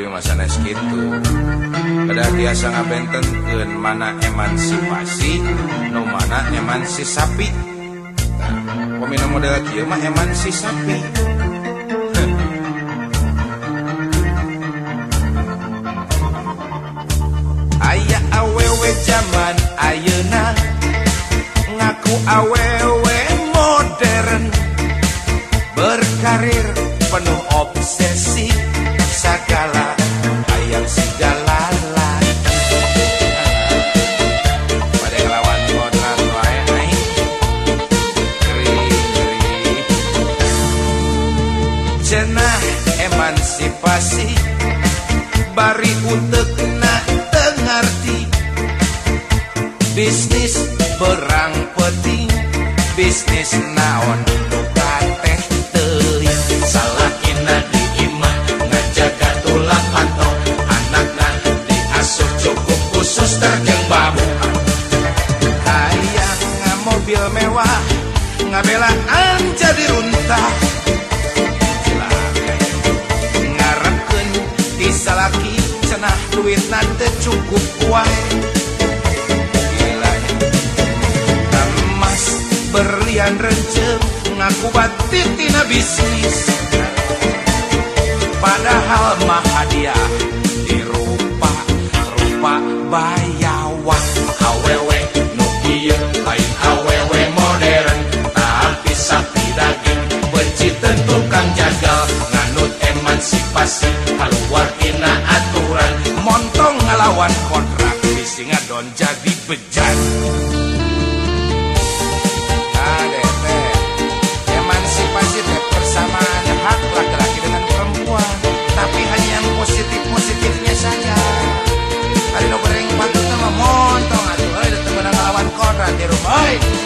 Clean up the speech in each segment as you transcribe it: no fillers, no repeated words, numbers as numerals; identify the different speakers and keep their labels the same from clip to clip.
Speaker 1: masa gitu pada biasa ngabentenkeun mana emansipasi nu mana emansi sapi. Pemina model kieu mah emansi sapi. Aya awewe zaman ayeuna ngaku awewe modern berkarir penuh obsesi segala hayang sigalala pada ngelawan kodrat wae aing ngeri cenah emansipasi bari utekna teu ngarti bisnis berang penting bisnis naon nu kateh teuing salakina diimah ngajaga tulang pantau anakna diasuh cukup khusus terjeng babu hayang mobil mewah ngabelaan jadi runtah ngarepkeun di salaki cenah duitna teu cukup wae berlian renceng ngaku batin tina bisnis padahal mah hadiah dirupa bayawak awewe nu ieu lain awewe modern tapi sapi daging benci tukang jagal nganut emansipasi kaluar tina aturan montong ngalawan kontrak bisi ngadon jadi bejat. Emansipasi persamaan hak laki-laki dengan perempuan, tapi hanya yang positif-positifnya saja. Tadi lo goreng patut nama montong atuh, datang menang lawan kodrat di rumah.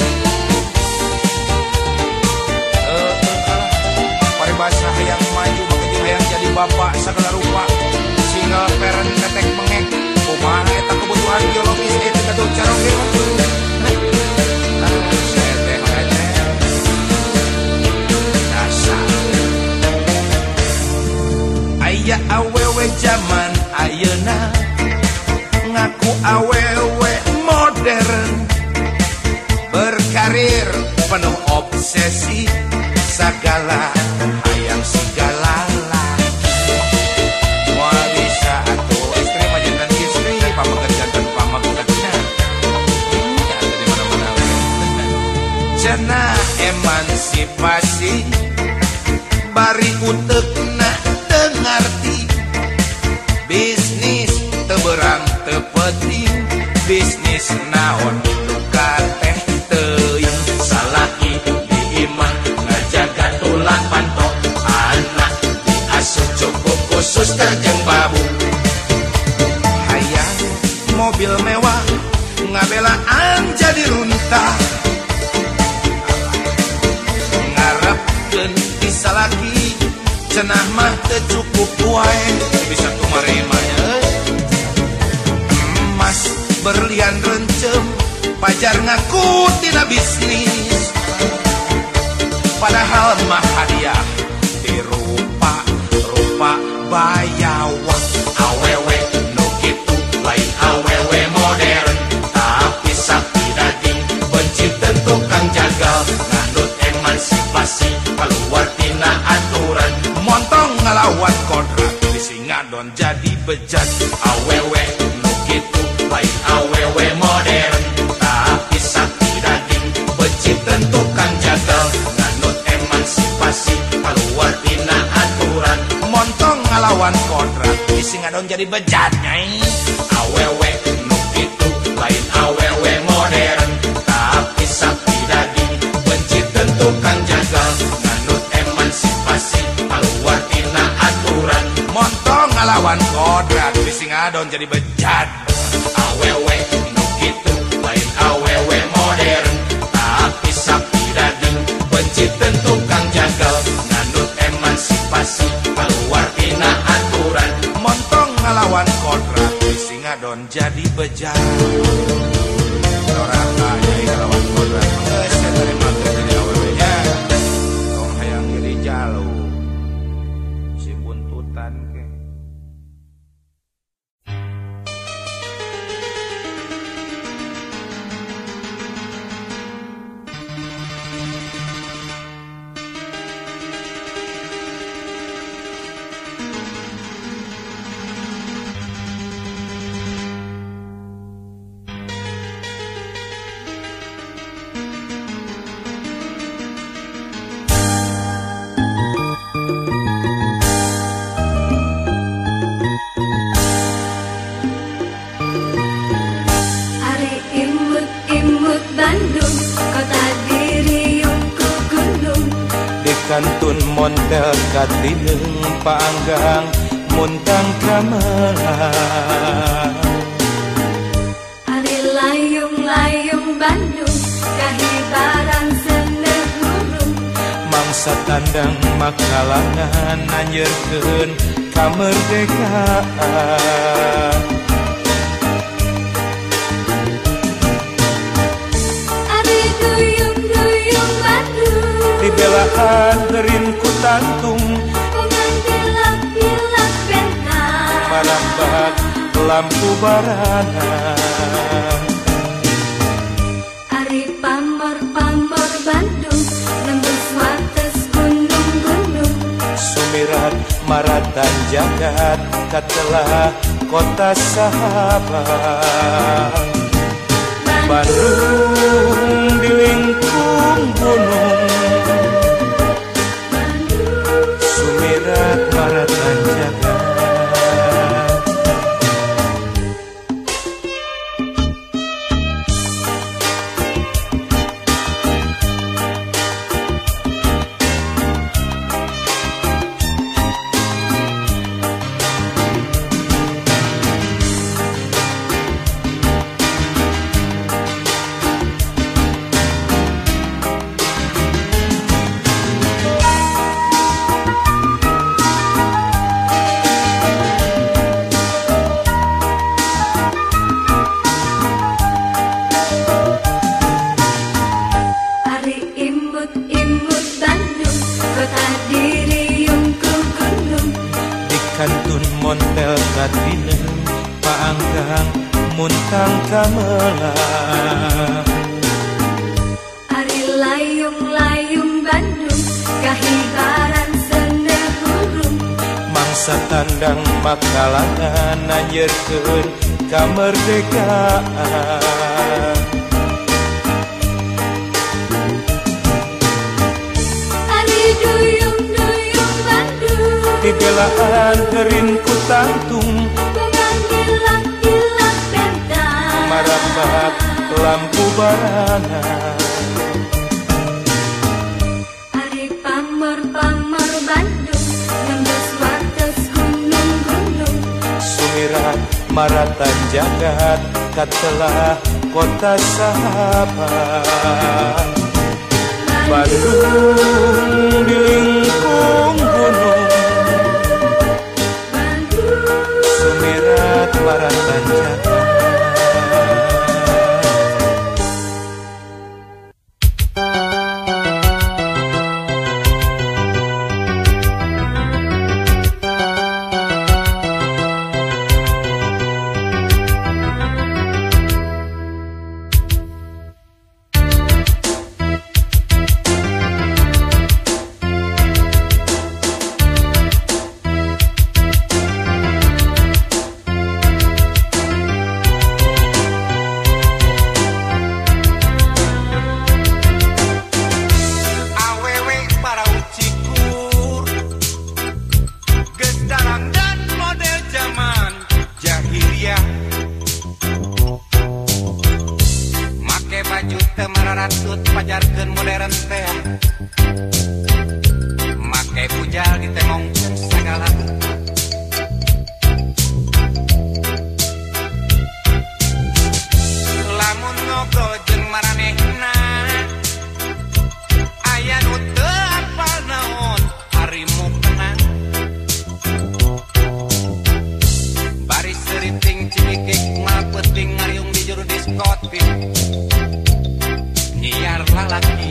Speaker 1: Paribasa hayang maju, begitu hayang jadi bapak segala rupa. Single parent tetek mengek, kumaha eta kebutuhan biologis eta katuh caroge. Aya awewe zaman ayeuna ngaku awewe modern berkarir penuh obsesi segala hayang sigalala moal bisa atuh istri mah jantan istri pamegat jantan pamegatna di mana-mana cenah emansipasi bari utekna ngarti bisnis teberang tepeting bisnis naon nu kateh teuing salaki diimah ngajaga tulang pantau anak diasuh cukup khusus terjeng babu hayang mobil mewah ngabelaan jadi runtah ngarepkeun di salaki cenah mah teu cukup wae bisa kumarimanya emas berlian rencem pajar ngaku tina bisnis padahal mah hadiah dirupa bayawak awewe nu kitu lain awewe modern tapi sapi daging benci tukang jagal nganut emansipasi keluar tina aturan montong ngelawan kodrat bisi ngadon jadi bejat awewe nu kitu lain awewe modern tapi sapi daging benci tukang jagal nganut emansipasi keluar tina aturan montong ngelawan kodrat bisi ngadon jadi bejat nyai awewe nu kitu lain awewe modern tapi sapi daging benci tukang jagal nganut emansipasi keluar tina aturan montong ngelawan kodrat bisi ngadon jadi bejat awewe nu kitu lain awewe modern tapi sapi daging benci tukang jagal nganut emansipasi keluar tina aturan montong ngelawan kodrat bisi ngadon jadi bejat orang kaya ngelawan kodrat geus terima jadi awewe nya tong hayang jadi jalur si buntutan ke
Speaker 2: kantun montel katineung paanggang muntang kamelang.
Speaker 3: Ari layung-layung Bandung kahibaran seneuh hurung.
Speaker 2: Mangsa tandang makalangan anjeurkeun kamerdekaan.
Speaker 3: Ari duyung-duyung Bandung
Speaker 2: Dibelaan teurin ku tantung
Speaker 3: dengan bilak-bilak bentang.
Speaker 2: marambak lampu baranan.
Speaker 3: Ari pamor-pamor Bandung nembus wates gunung-gunung.
Speaker 2: Sumirat maratan jagat katelah kota sahabat. Bandung dilingkung gunung, sumirat maratan jagat.
Speaker 3: Imut Bandung, kota diriung ku gunung.
Speaker 2: Di kantun montel katineung paanggang muntang kamelang.
Speaker 3: Ari layung-layung Bandung kahibaran seneuh hurung.
Speaker 2: Mangsa tandang makalangan anjeurkeun kamerdekaan.
Speaker 3: Duyung-duyung Bandung
Speaker 2: Dibelaan teurin ku tantung
Speaker 3: dengan bilak-bilak bentang.
Speaker 2: marambak lampu baranan.
Speaker 3: Ari pamor-pamor Bandung nembus wates gunung-gunung.
Speaker 2: Sumirat maratan jagat katelah kota sahabat. Bandung dilingkung gunung, sumirat maratan jagat.
Speaker 1: Pajarkeun modern teh make pujal ditemongkeun sagala lamun ngobrol jeung maranehna aya nu teu apal naon harimu kenang bari seriting cimikik malpeuting ngariung di juru diskotik nyiar lalaki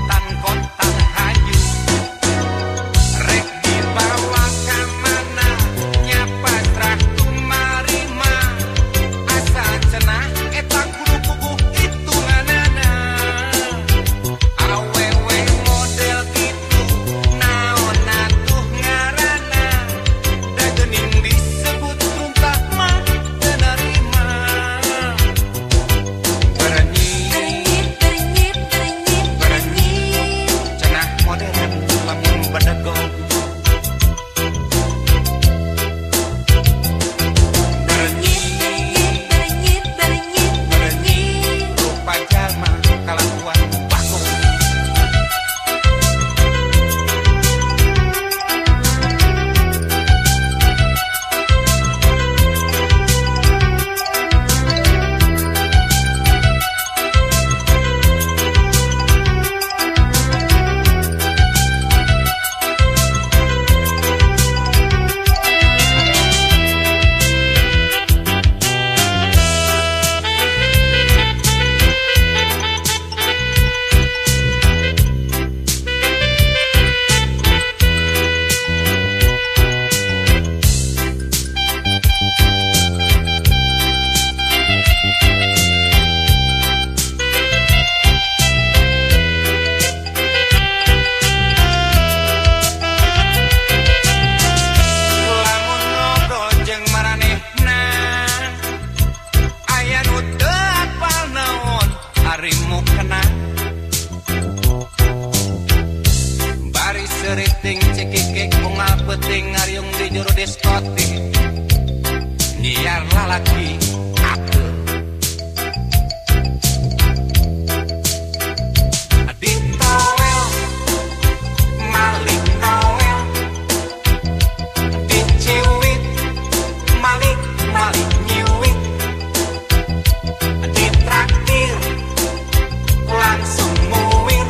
Speaker 1: kontan-kontan hayu rek dibawa ka mana
Speaker 4: Geriting cekikik bunga peting ngariung di juru diskotik nyiar lalaki aku di towel malik towel di ciwit malik malik nyiwit di traktir langsung muwir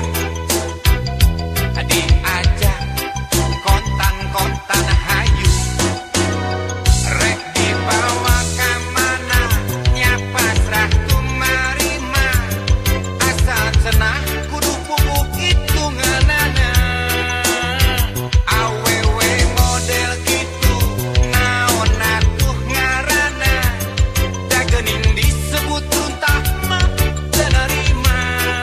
Speaker 4: diajak kontan-kontan hayu rek dibawa kemana nyapa serah kumarima asal cenah kudu pupuk hitunganana awewe model gitu naon atuh ngarana dagening disebut tuntah mah tenerima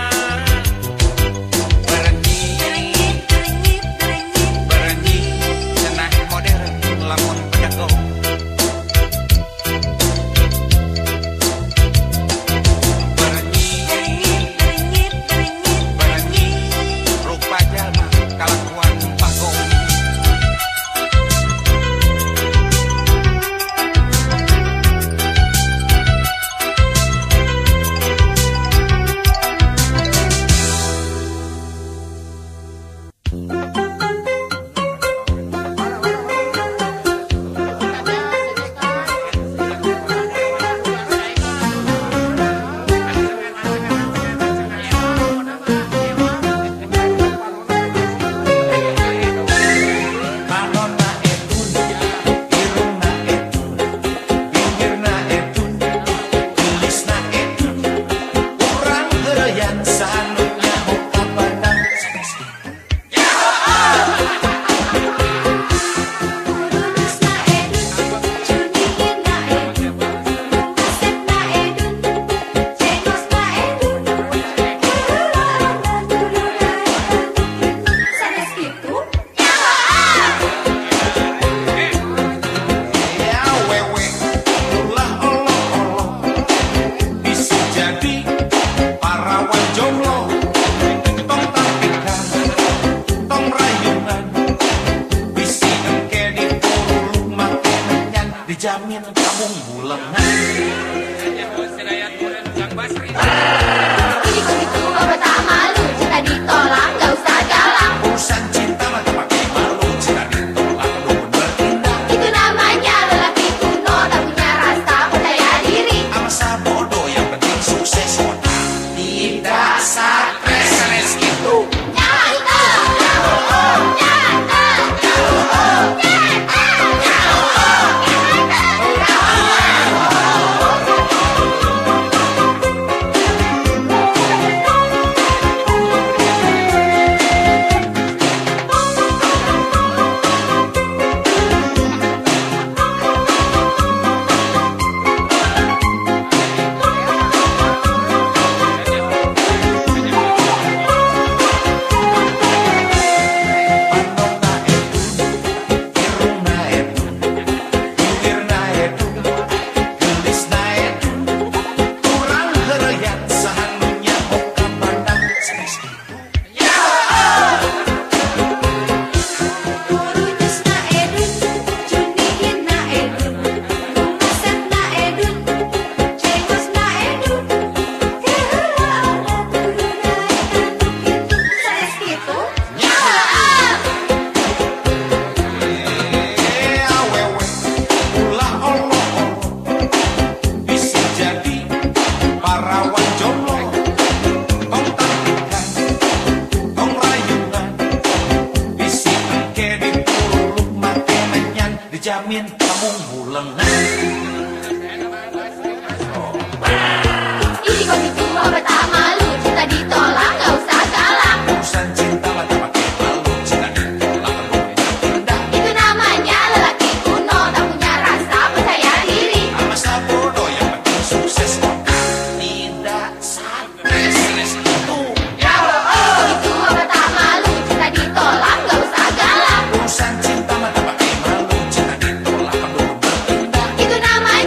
Speaker 4: cenah modern lamun penjago berenyi rupa jalma kalakuan pagong
Speaker 2: Manonna etun, irungna etun, pinggirna etun, gelisna etun, urang heureyan sanu nyaho ka Bandang.
Speaker 3: Urusna edun, cuningina edun, kasetna edun, cengosna edun, heula turuna edun, sanes kitu
Speaker 2: Ya wewe, ulah olo-olo, bisa jadi parawan jomblo. Tong tampikan, tong rayungan, bisi engke dipuluh make menyan, dijamin kamu bulengan.
Speaker 3: Ini begitu obat tak malu, cinta ditolak gak usah galak.
Speaker 2: Urusan cinta mah tak pakai malu, jika ditolak dukun bertindak.
Speaker 3: Itu namanya lelaki kuno tak punya rasa percaya diri.
Speaker 2: Amasa bodoh yang penting sukses otak, tidak stres gitu. Manonna etun, irungna etun, pinggirna etun, gelisna etun, urang heureyan sahanu nyaho ka Bandang. Sanes kitu.
Speaker 3: Urusna edun, cuningina edun, kasetna edun, cengosna edun, heula turuna edun, sanes kitu
Speaker 2: Awewe, ulah olo-olo, bisa jadi parawan jomblo. Tong tampikan, tong rayungan, bisi engke dipuluh make menyan, dijamin kamu bulengan.
Speaker 3: Ini kok gitu obat tak malu, cinta ditolak gak usah galak.
Speaker 2: Urusan cinta mah tak pakai malu, jika ditolak dukun bertindak.
Speaker 3: Itu namanya lelaki kuno tak punya rasa percaya diri.
Speaker 2: Amasa bodoh yang penting sukses otak, tidak stres gitu.
Speaker 3: Begitu obat tak malu, cinta ditolak gak usah galak.
Speaker 2: Urusan cinta mah tak pakai malu, jika ditolak dukun bertindak.
Speaker 3: Itu namanya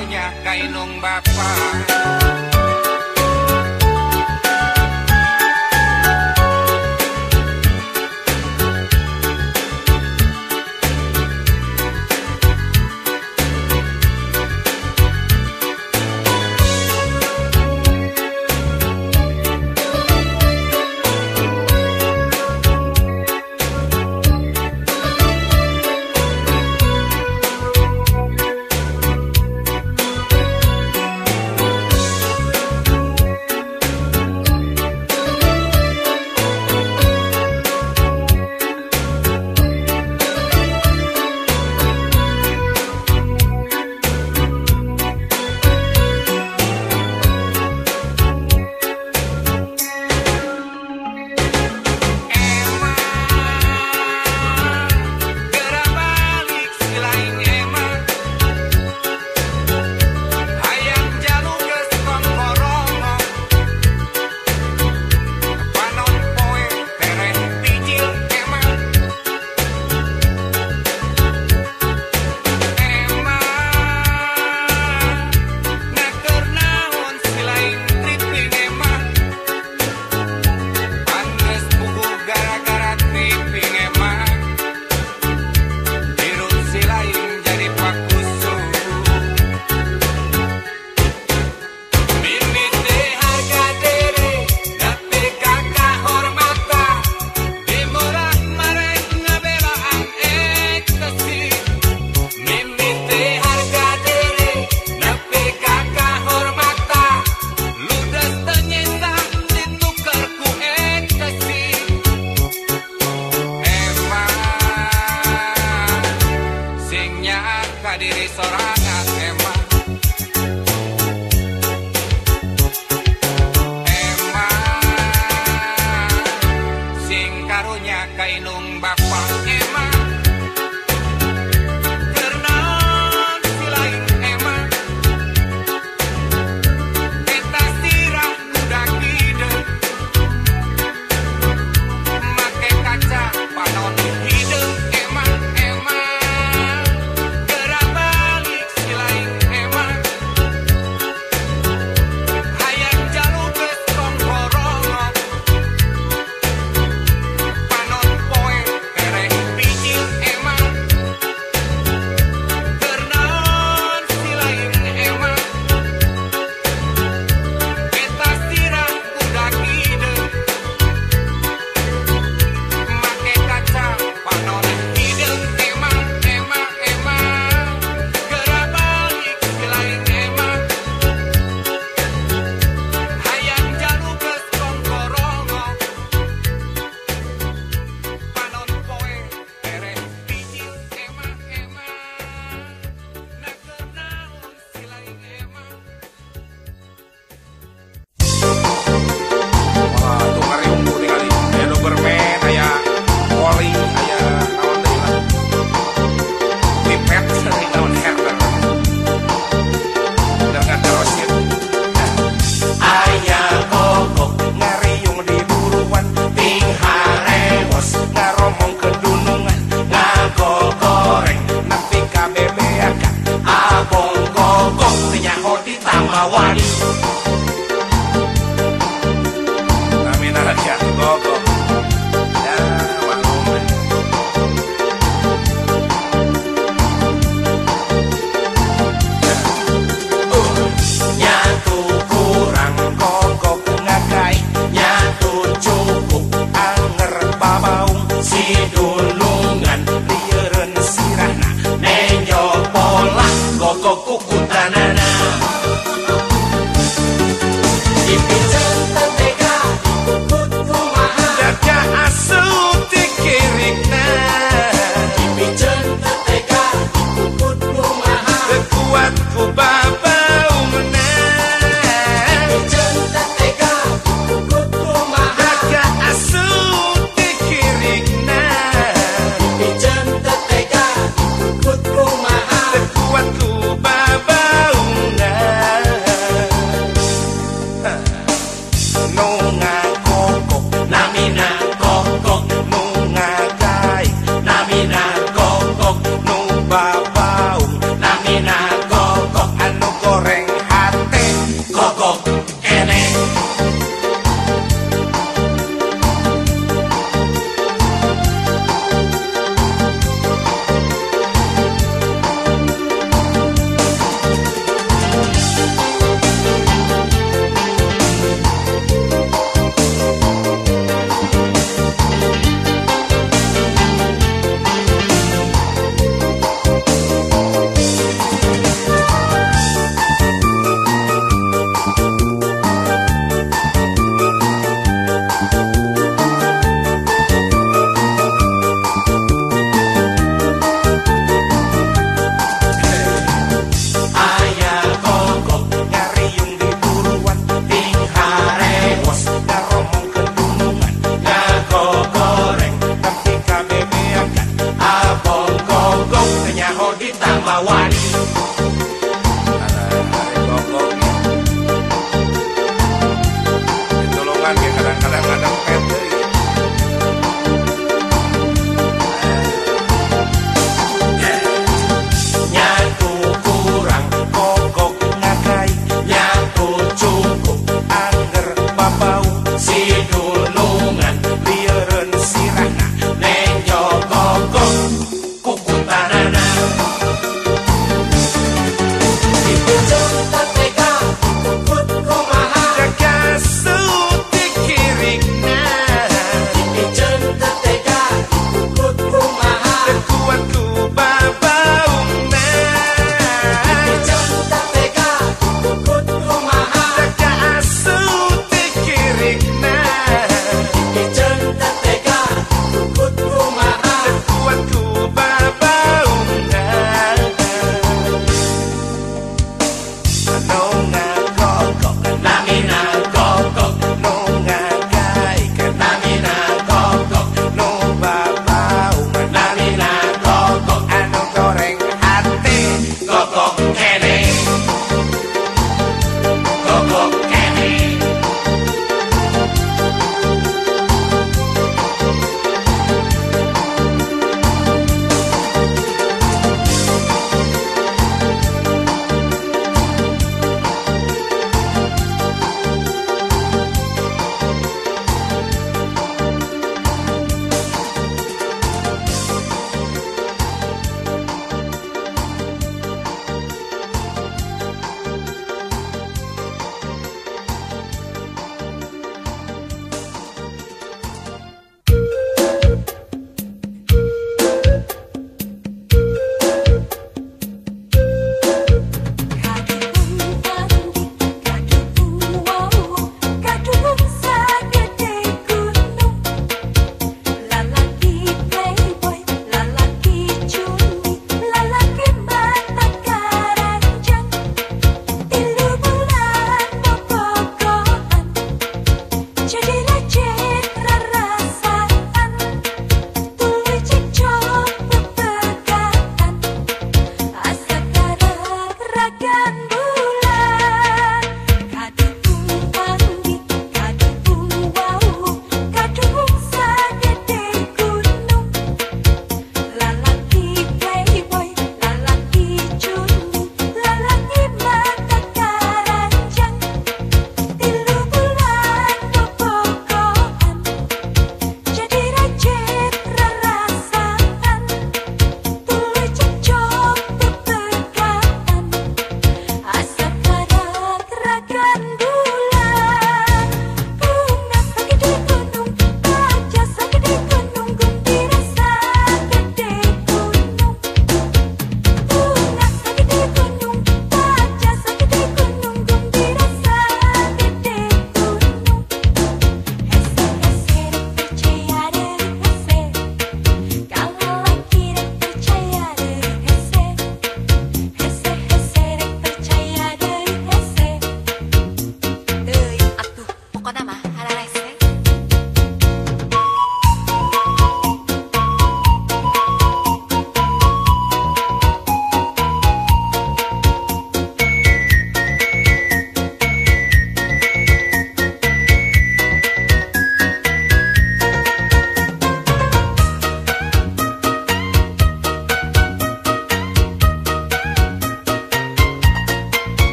Speaker 4: karunya kainung bapak. Diri sorangan emang sing karunya kainung bapak emang karena si lain emang eta sirah udah hidup make kaca panon hidup emang Baba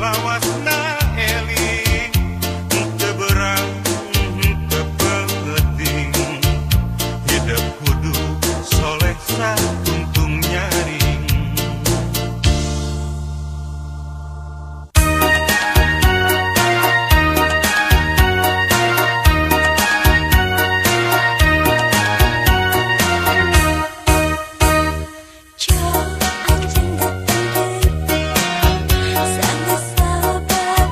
Speaker 4: lawasna eling teu beurang teu penting hidup kudu soleh satuntung nyaring.
Speaker 5: Jauh anjing datang deui, sanggeus sabar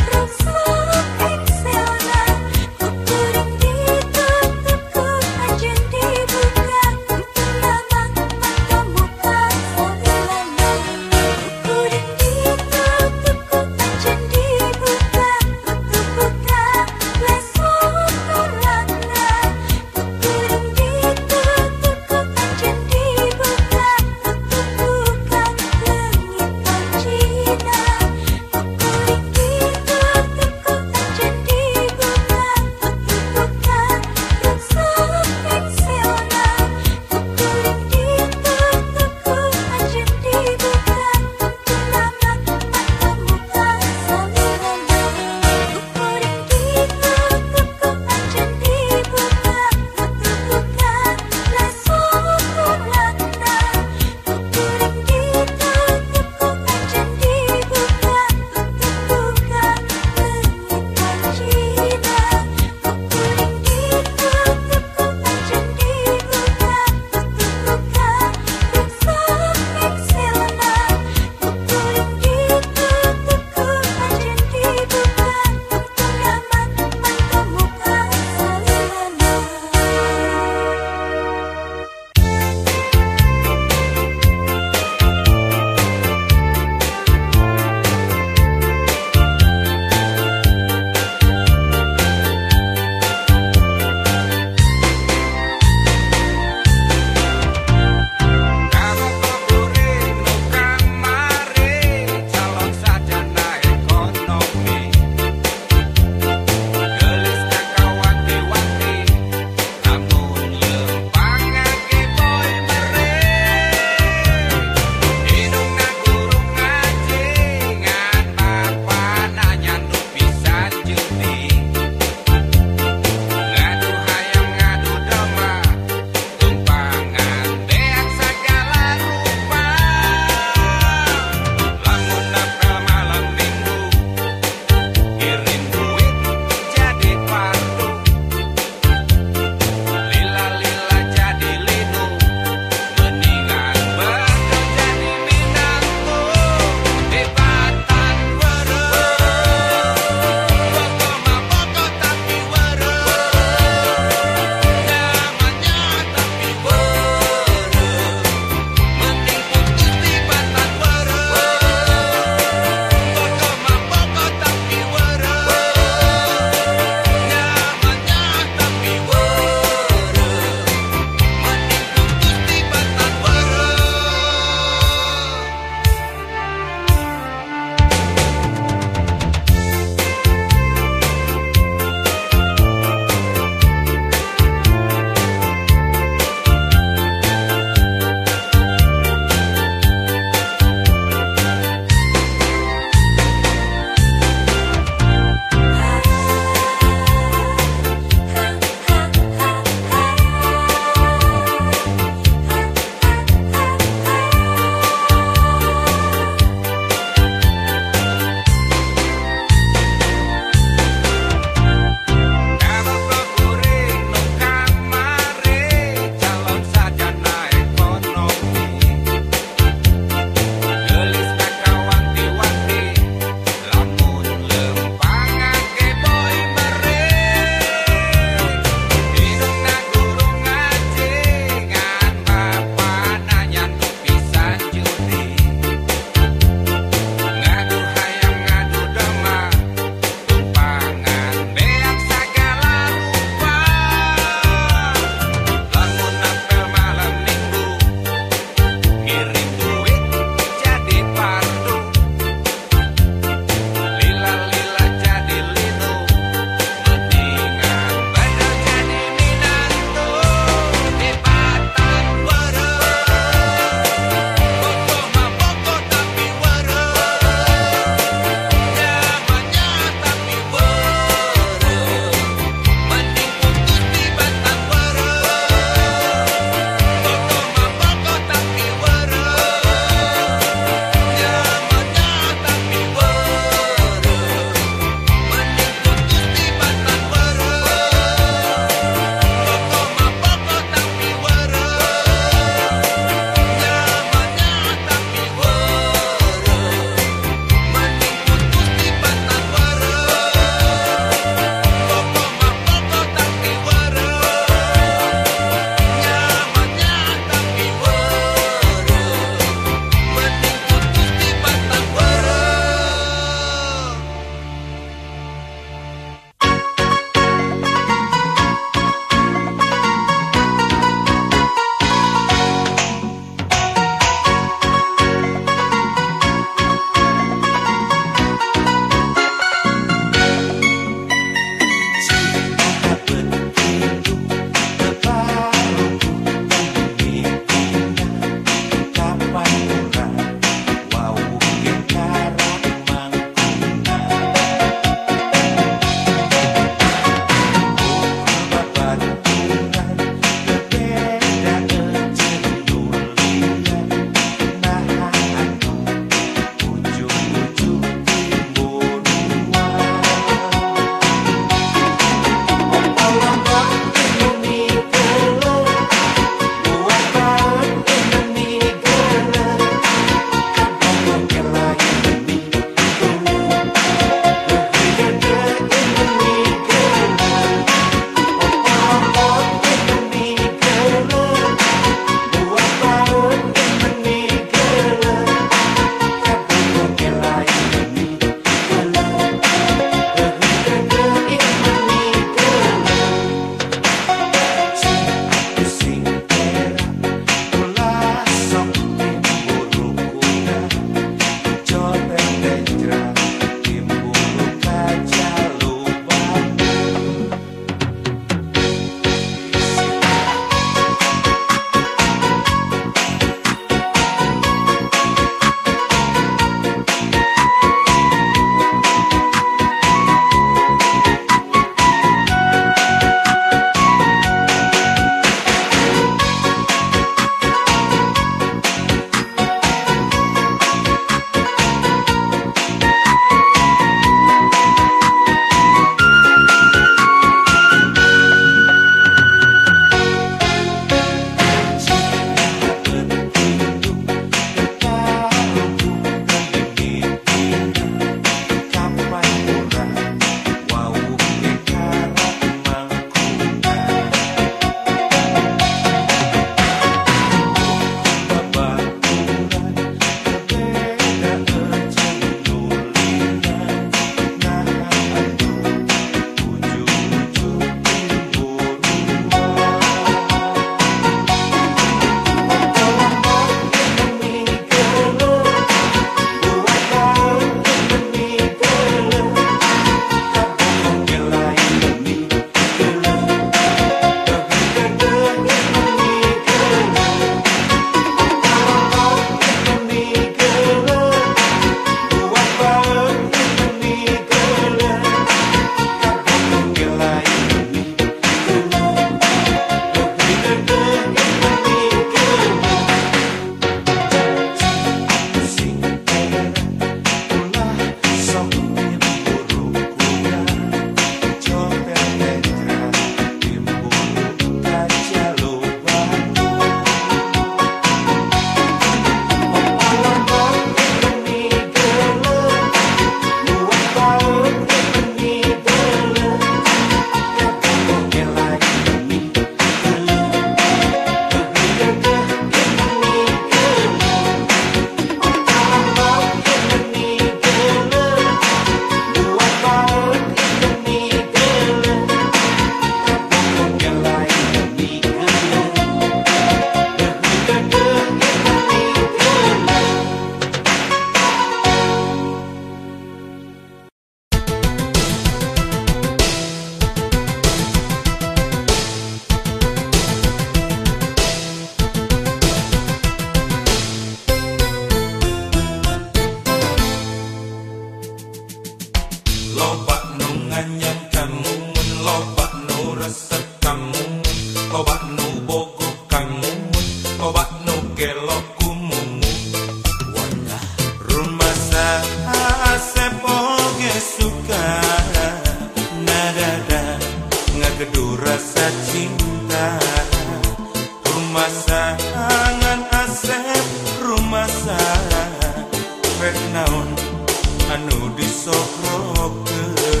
Speaker 4: Rumasangan Asep rumasa rek naon anu disokrokeun.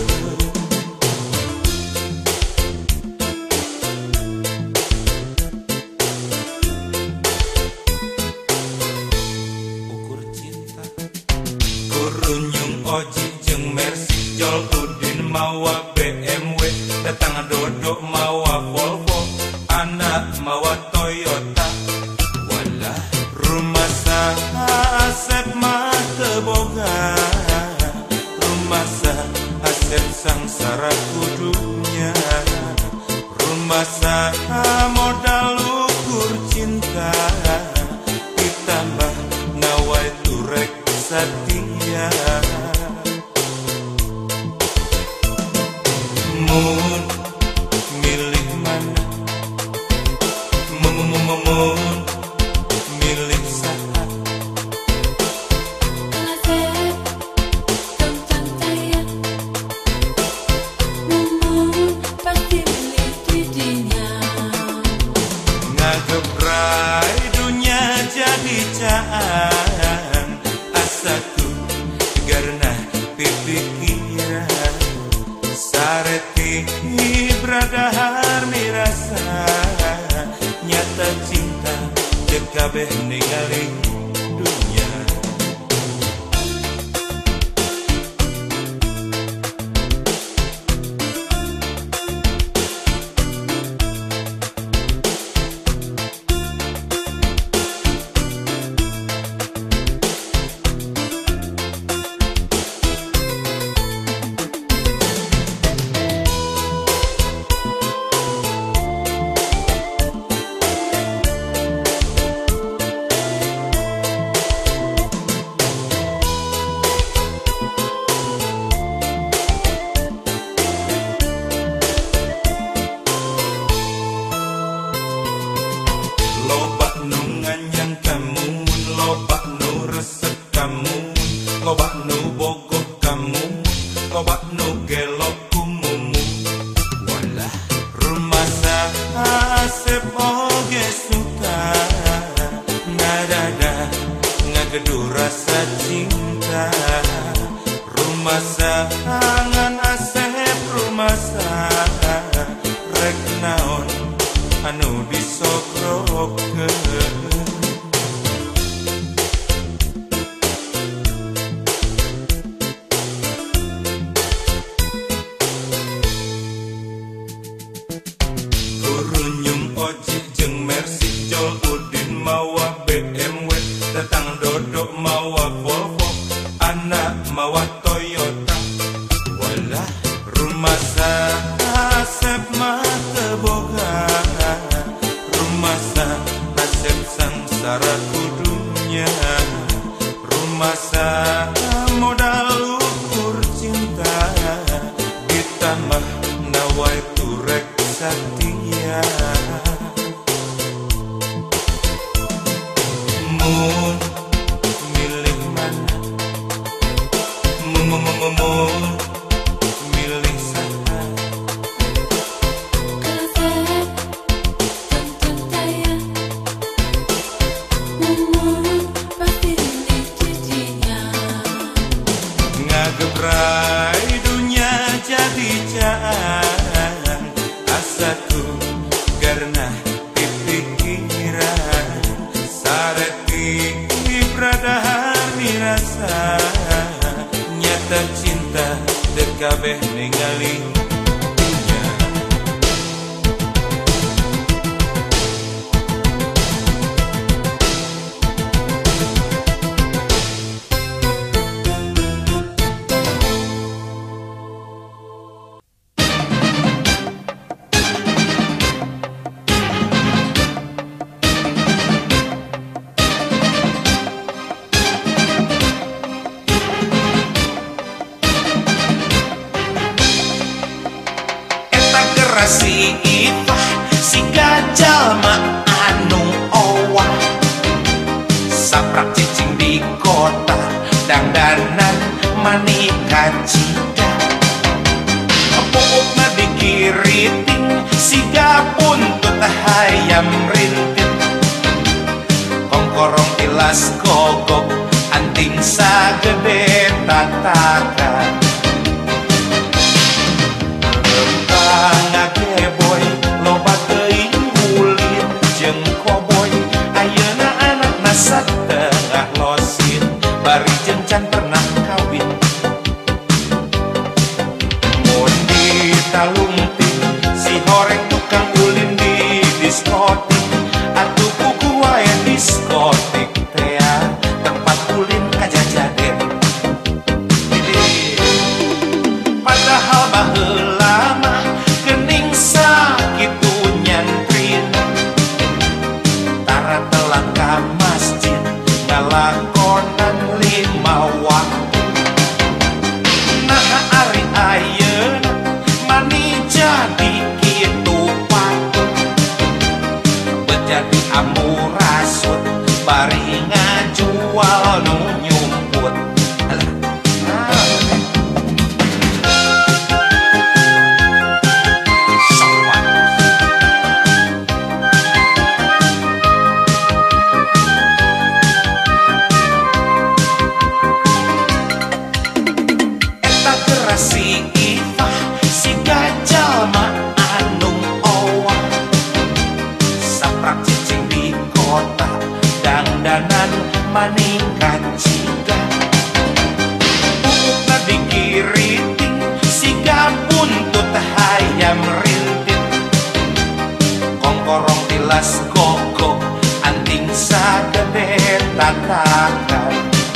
Speaker 4: Ukur cinta kurunyung Oji jeung Mercy Jol Udin mawa BMW datang Dodo mawa Volvo anak mawa Toyota. Walah rumasa Asep mah teu boga, rumasa Asep sangsara kudunya. Rumasa modal ukur cinta ditambah nawai turek satia. Mun milih mana? Mun milih saha?
Speaker 5: Asep tentang saya, Mumun pasti milih didinya.
Speaker 4: Ngagebrai dunia jadi caan, asaku karena pipikiran sareti bradahar mirasa nyata cinta jeung kabeh ningali dunia. Loba nu nganyang kamu, loba nu resep kamu, loba nu bogoh kamu, loba nu gelok kumumu. Walah rumasa Asep oge suka ngadada ngagedu rasa cinta. Rumasa angan Asep rumasa rek naon anu disokrokeun. Kurunyung Oji jeung Mercy Jol Udin mawa BMW datang Dodo mawa Volvo anak mawa Toyota. Walah rumasa Asep mah teu boga, rumasa Asep sangsara kudunya. Rumasa modal ukur cinta ditambah nawai turek satia. Mun milih mana? Mun milih saha?
Speaker 5: Asep tentang saya, Mumun pasti milih didinya.
Speaker 4: Ngagebrai dunia jadi caan, asaku karena pipikiran sareti bradahar mirasa nyata cinta teu kabeh ningali dunia. Si Ipah si jalma anu owah saprak cicing di kota dangdanan manika cida pupukna digiriting siga puntut hayam rintit kongkorong tilas gogok anting sagede tatakan lembang ngageboy loba teuing ulin jeung koboy ayeuna anakna satengah losin bari jeung can pernah kawin mun ditalungting si horeng tukang ulin di diskotik atuh kuku wae diskotik teh tempat ulin kajajaden padahal baheula mah geuning sakitu nyantrina tara telang ka masjid ngalakonan 5 waktu nah ari ayeuna mani jadi kitu patut jadi amurasut bari ngajual nu nyumput eta gerasi ifah si gajal mah anu owah saprak cicing di kota dandanan maning kaciga pupukna dikiriting siga buntut hayam rintit kongkorong tilas gogok anting sagede tatakan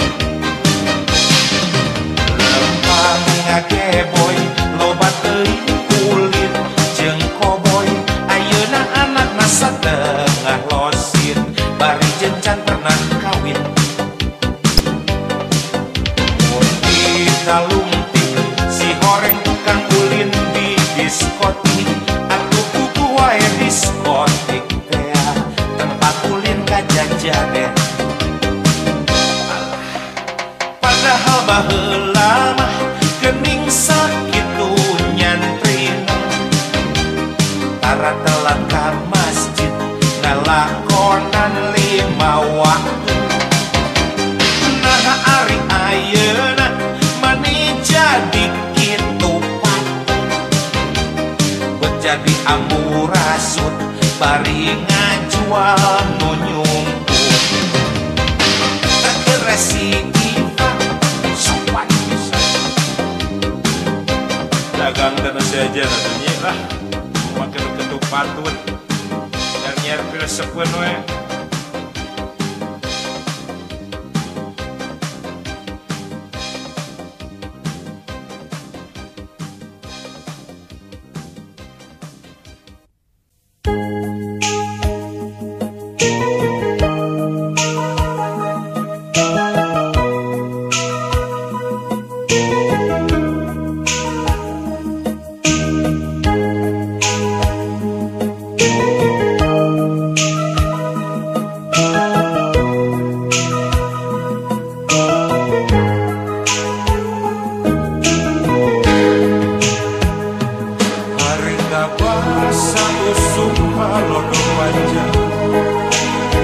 Speaker 4: lempang ngageboy loba teuing ulin jeung koboy ayeuna anakna satengah losin bari jeung can pernah kawin mun ditalungting si horeng tukang ulin di diskotik atuh kuku wae diskotik teh tempat ulin kajajaden padahal baheula mah geuning sakitu nyantrina tara telat ka masjid ngalakonan 5 waktu nah ari ayeuna mani jadi kitu patut bet jadi amurasut bari ngajual nu nyumput gerasi ifah sopan pisan dagang teu saja atunya lah makan ketuk patut dan nyer piresepeun we basa usum palodong panjang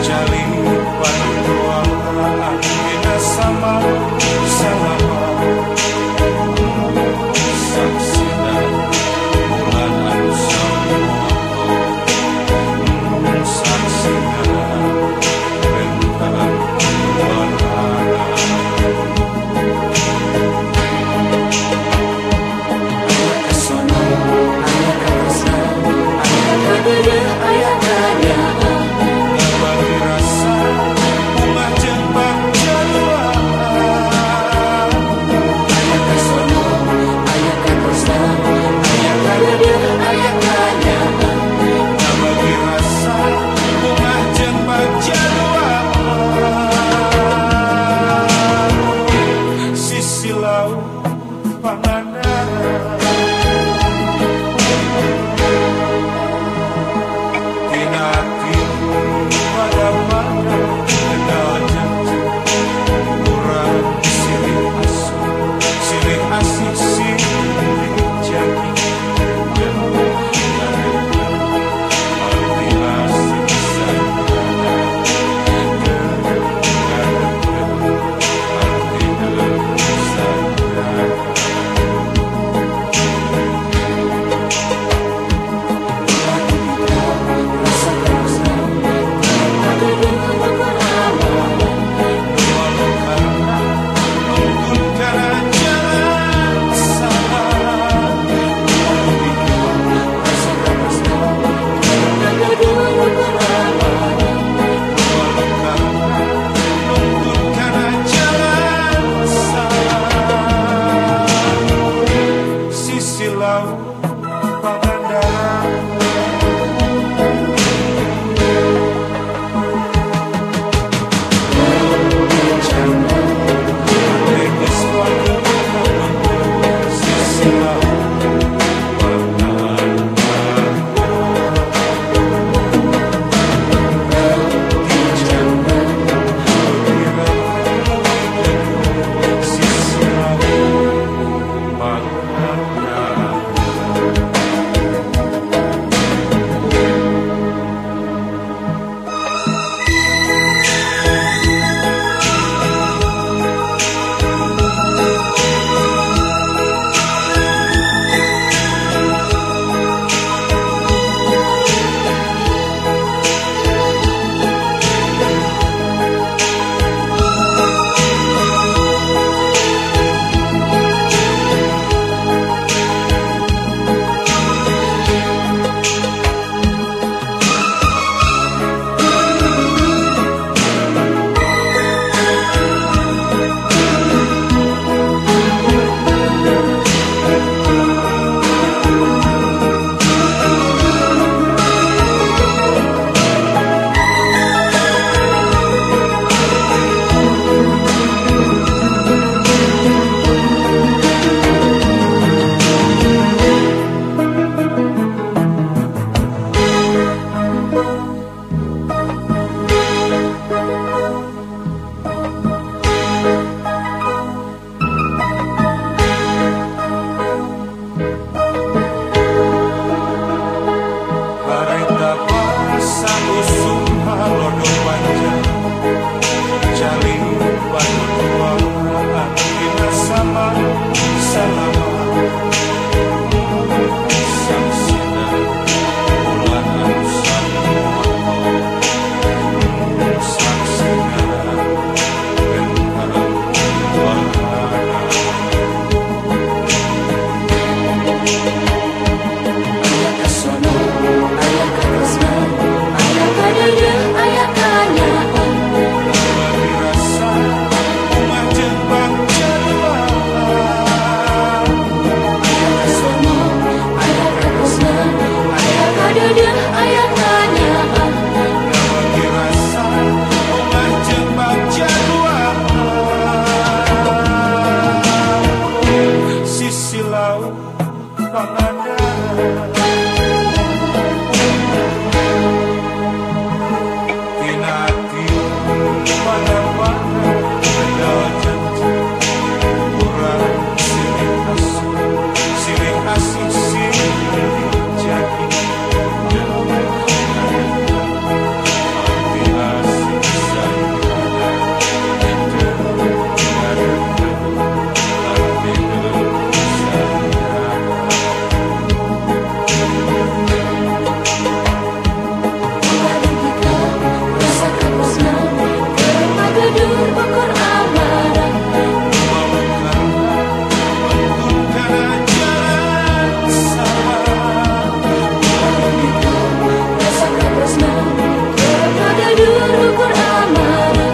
Speaker 5: syukur amanah.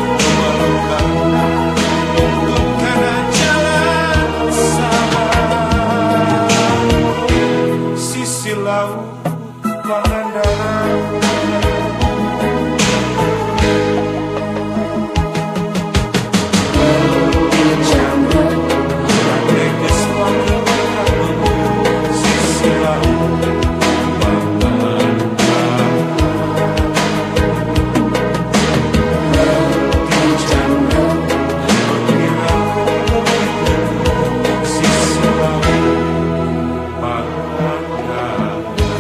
Speaker 4: Karena jalan sabar, sisi laut Pangandaran. Neges wangi sisi laut Pangandaran. Sisi laut Pangandaran.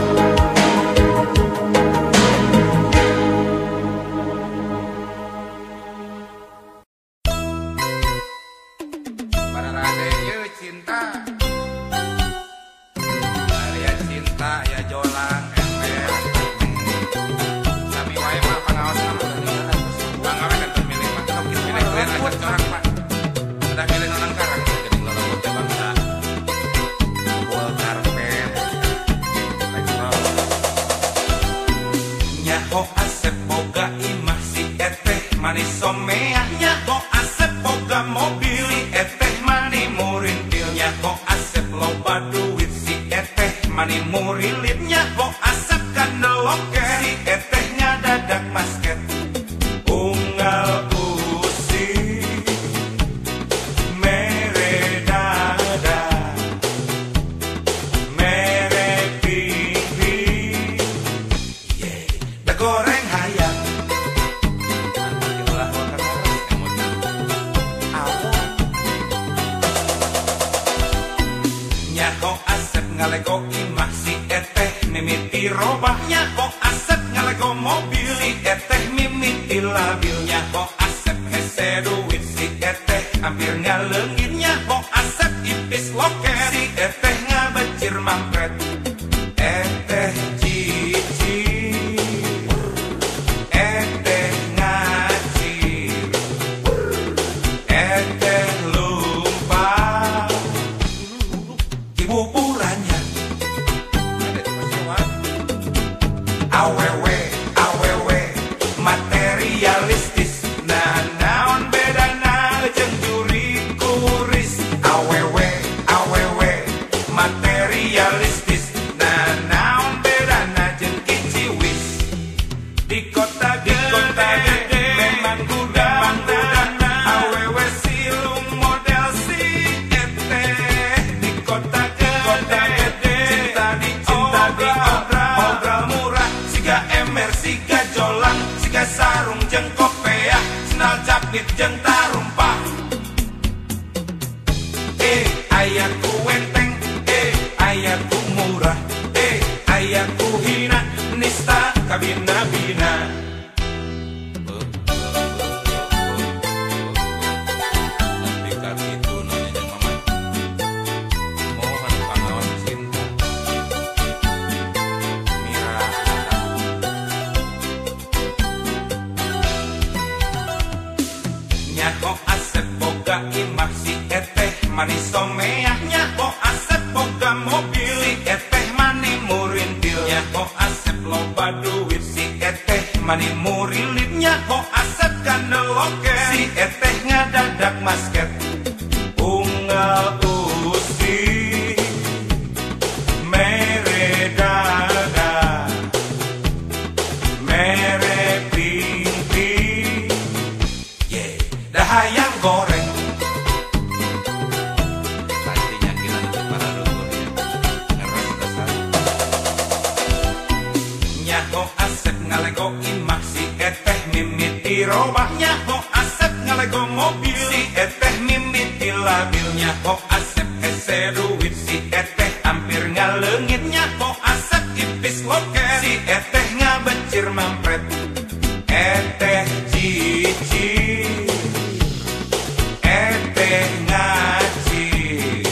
Speaker 2: Para rade ye cinta, aya cinta ya jolang ember. Sami wae mah pangaos nama tadi. Pangawe kan termilih mah sok milih kalian aja corak mah. Udah milih nang karang jadi lolong teh bangsa. Bual karpet. Nyaho asep boga imah si eteh manis somea. Nyaho asep boga mobil si eteh mani murintil. Nyaho asep loba duit si eteh mani murilit. Nyaho asep kandeloke si eteh ngadadak basket. Unggal usi mere dada mere pipi. Da goreng hayam. Itulah wakar emosi. Awal. Nyaho asep ngalego imah si eteh mimiti robah. Nyaho asep ngalego mobil si eteh mimiti labil. Nyaho asep hese duit si eteh hampir ngaleungit. Nyaho asep ipis loket si eteh ngabecir mampret. Eteh cici eteh ngacir eteh lupa kibuburannya awewe awewe materialistis. Nah naon bedana jeung juri kuris. Awewe awewe materialistis. Nah naon bedana jeung kiciwis. Di kota gede memang gudang awewe silung model si eteh. Di kota gede cinta di obral murah. Siga emer siga jolang siga sarung jeung kopeah. Sendal jepit jeung tarumpah. Aya ku wenteng aya ku murah aya ku hina nista kabina-bina. Nantikan itu nanya mama. Mohon pangaos cinta. Mira. Nyaho asep boga imah si eteh manis someah. Nyaho asep boga mobil si eteh mani murintil. Nyaho asep loba duit si eteh mani murilit. Nyaho asep kandeloke si eteh ngadadak basket. Unggal usi mere dada mere pipi. Dah hayam goreng. Pastinya kita untuk para dulurnya. Ngeres dasar. Nyaho asep ngalego imah si eteh mimiti robah. Nyaho asep ngalego mobil si eteh mimiti labil. Nyaho asep hese duit si eteh hampir ngaleungit. Nyaho asep ipis loket si eteh ngabecir mampret. Eteh cici eteh ngacir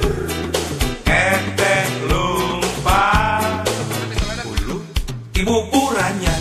Speaker 2: eteh lumpa kibuburannya.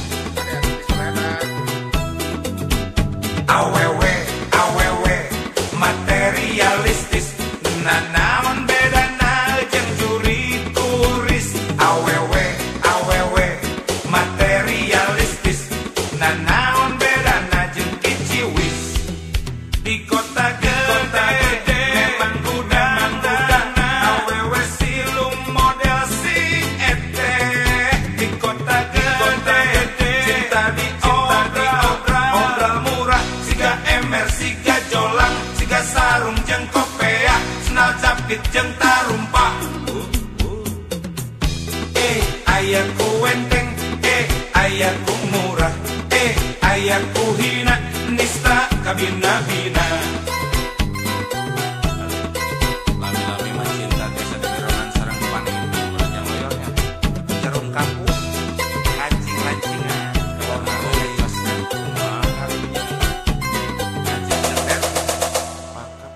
Speaker 2: Awewe awewe materialistis. Nah naon bedana jeung juri kuris. Awewe awewe materialistis. Nah naon bedana jeung Iciwis. Di kota gede memang gudang-gudangna awewe silung model si eteh. Di kota gede cinta diobral murah, siga emer siga jolang, siga sarung jeung kopea, senal capit jeung tarumpah. Aya ku wenteng, aya ku murah, aya ku hina, nista kabina-bina. Lami-lami mah cinta tiasa digerongan sareng paningin urang loyornya. Jarum kapu, lancing-lancingan, kalau ngelios dan kumaha karunya. Ngajak ngeter, pakap.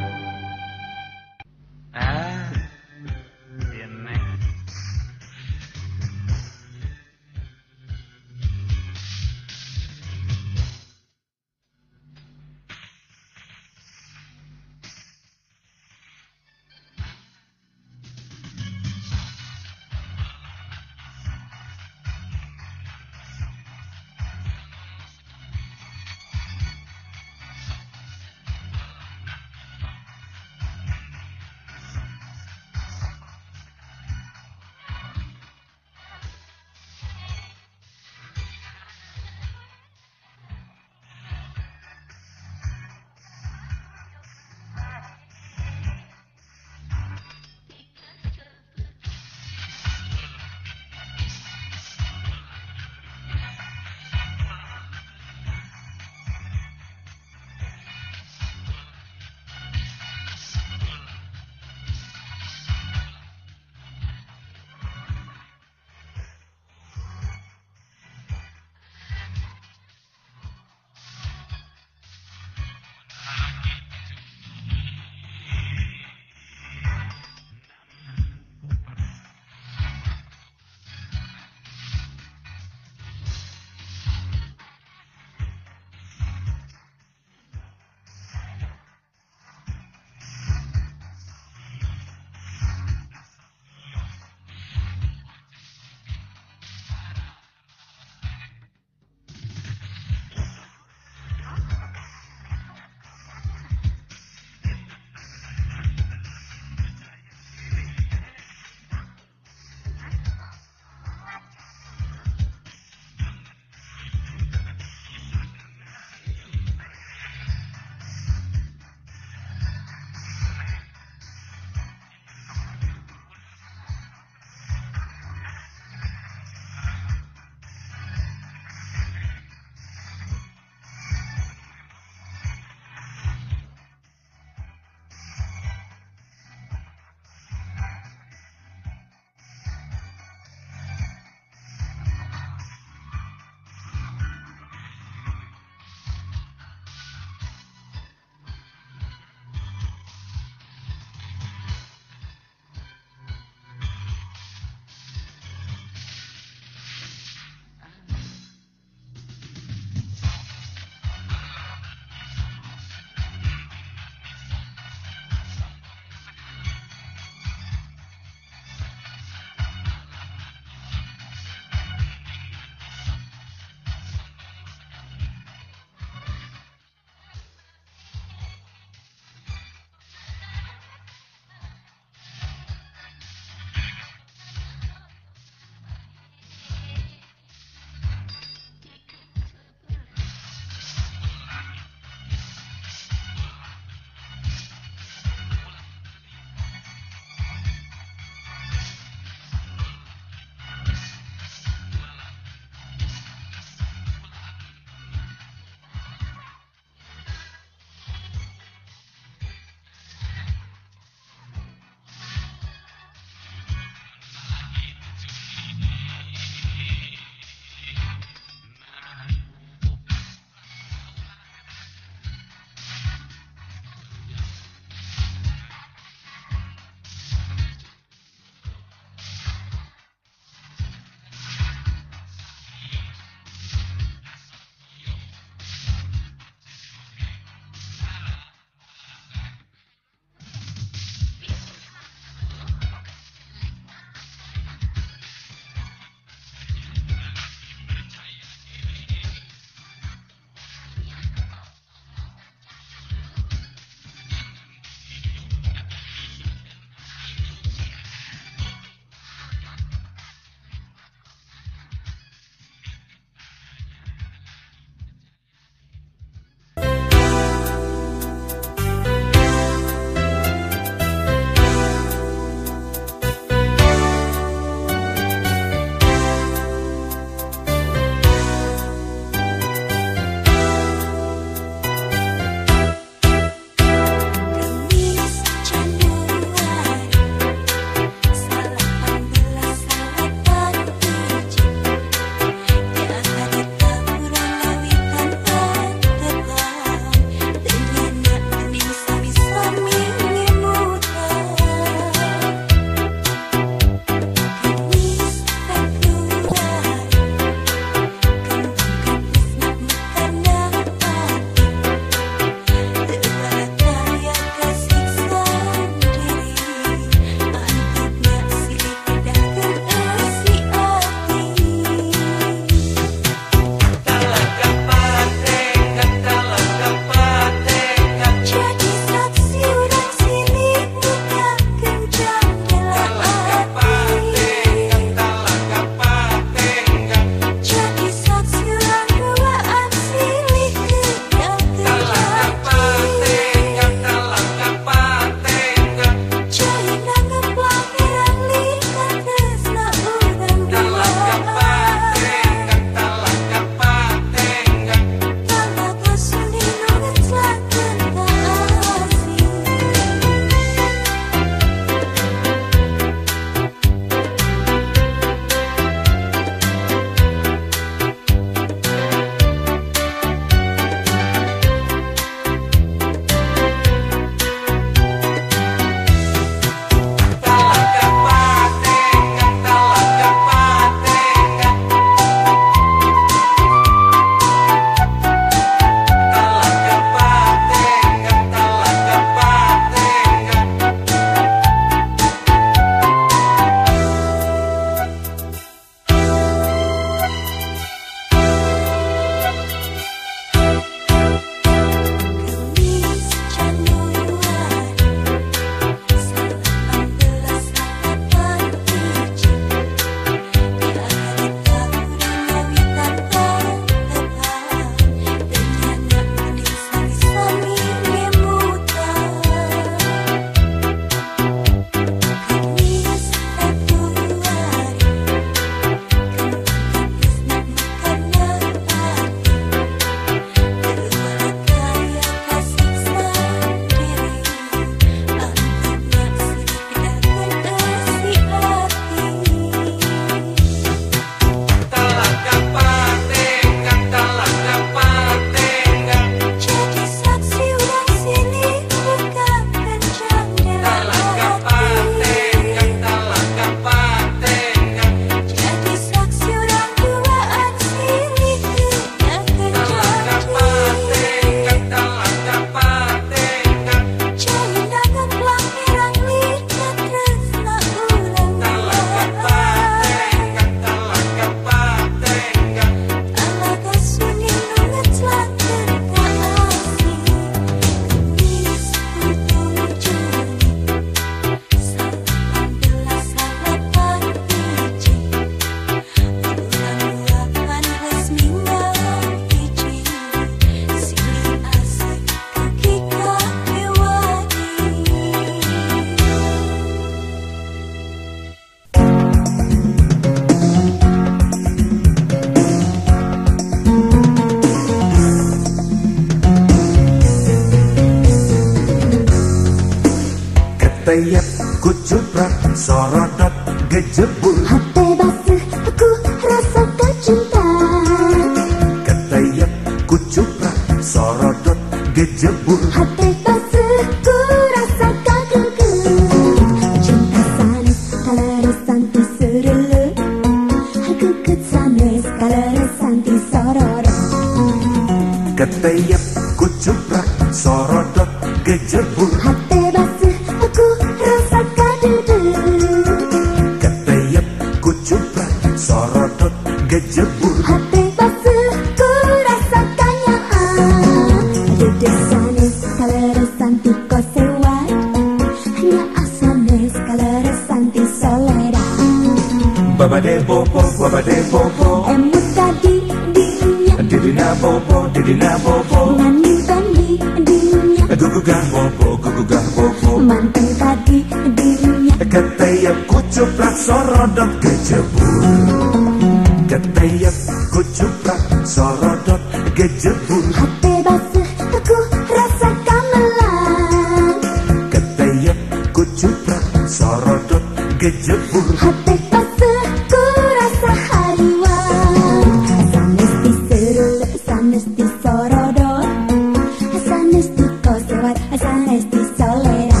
Speaker 1: Ketayap kucuprak sorodot gejebur.
Speaker 6: Hati basuh aku rasakan cinta.
Speaker 1: Ketayap kucuprak sorodot gejebur.
Speaker 6: Hati basuh ku rasakan gugur. Cinta sanes kalau resanti serele. Gugut sanes kalau resanti sororo.
Speaker 1: Ketayap kucuprak sorodot gejebur.
Speaker 6: Hati basuh aku rasakan duduk.
Speaker 1: Ketayap kucuprak sorodot gejebur.
Speaker 6: Hati basuh ku rasakannya. Duduk sanes kalau resanti kau sewa. Hanya asanes kalau resanti solera.
Speaker 1: Babade bobo, babade bobo,
Speaker 6: Emut tadi dirinya
Speaker 1: didina bobo, didina bobo.
Speaker 6: Nani bandi dirinya
Speaker 1: Gugugah bobo, gugugah bobo.
Speaker 6: Mantan tadi dirinya
Speaker 1: Ketayap kucuprak sorodot gejebur. Ketayap kucuprak sorodot gejebur.
Speaker 6: Hati basuh aku rasakan melang.
Speaker 1: Ketayap kucuprak sorodot gejebur.
Speaker 6: Hati basuh ku rasa hariwan. Sanes di serele, sanes di sorodot. Sanes di kosewat, sanes di solera.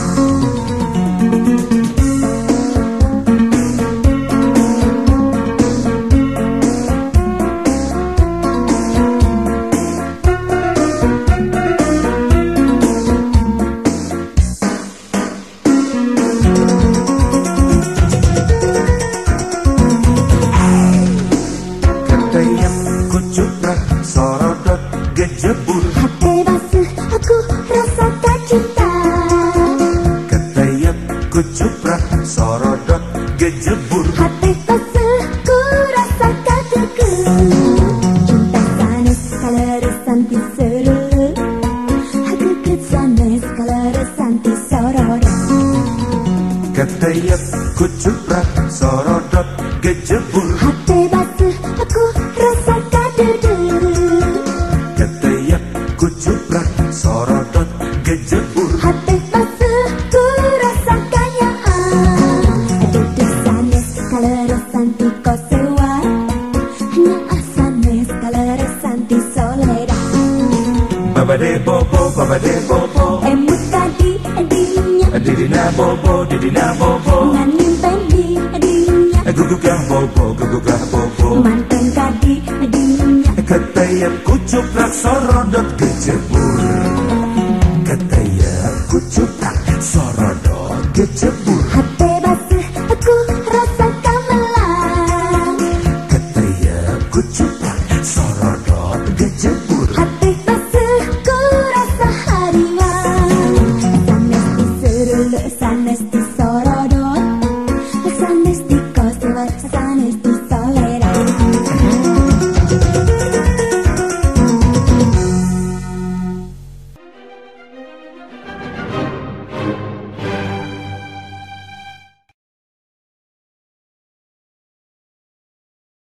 Speaker 1: Ketayap kucuprak sorodot gejebur.
Speaker 6: Hati basuh aku rasakan cinta.
Speaker 1: Ketayap kucuprak sorodot gejebur.
Speaker 6: Hati basuh ku rasakan gugur. Cinta sanes kalau resanti serele. Gugut sanes kalau resanti sororo.
Speaker 1: Ketayap kucuprak sorodot gejebur.
Speaker 6: Hati basuh aku rasakan duduk.
Speaker 1: Ketayap kucuprak sorodot gejebur.
Speaker 6: Hati basuh ku rasakannya. Duduk sanes kalau resanti kau sewa. Hanya asanes kalau resanti solera.
Speaker 1: Babade bobo, babade bobo,
Speaker 6: Emut tadi dirinya
Speaker 1: didina bobo, didina bobo.
Speaker 6: Nani bandi dirinya
Speaker 1: Gugugah bobo, gugugah bobo.
Speaker 6: Mantan tadi dirinya
Speaker 1: Ketayap kucuprak sorodot gejebur. Ketayap kucuprak sorodot gejebur.
Speaker 6: Hati